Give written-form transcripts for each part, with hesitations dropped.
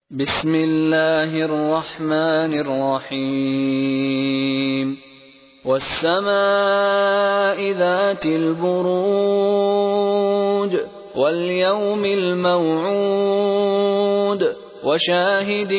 بسم الله الرحمن الرحيم والسماء ذات البروج واليوم الموعود وشاهد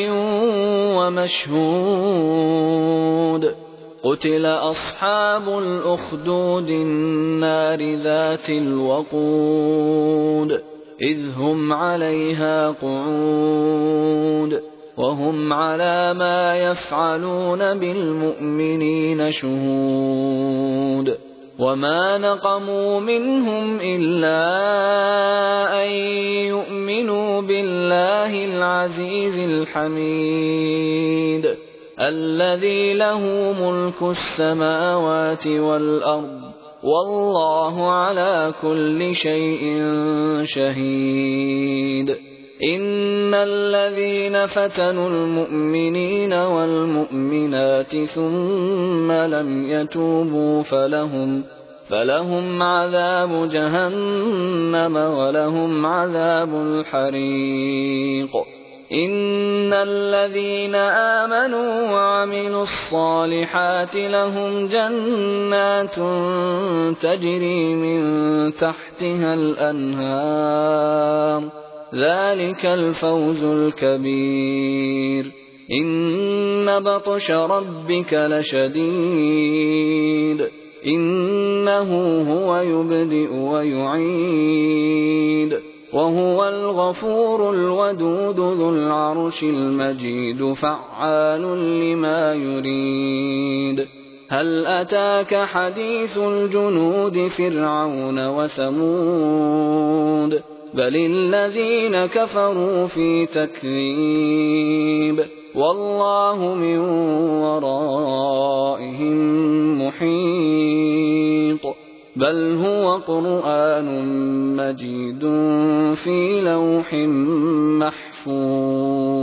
ومشهود قتل أصحاب الأخدود النار ذات الوقود إذ هم عليها قعود وهم على ما يفعلون بالمؤمنين شهود وما نقموا منهم إلا أن يؤمنوا بالله العزيز الحميد الذي له ملك السماوات والأرض والله على كل شيء شهيد إن الذين فتنوا المؤمنين والمؤمنات ثم لم يتوبوا فلهم عذاب جهنم ولهم عذاب الحريق إن الذين آمنوا وعملوا الصالحات لهم جنات تجري من تحتها الأنهار ذلك الفوز الكبير إن بطش ربك لشديد إنه هو يبدئ ويعيد وهو الغفور الودود ذو العرش المجيد فعال لما يريد هل أتاك حديث الجنود فرعون وثمود بل الذين كفروا في تكذيب والله من ورائهم محيط بل هو قرآن مجيد في لوح محفوظ.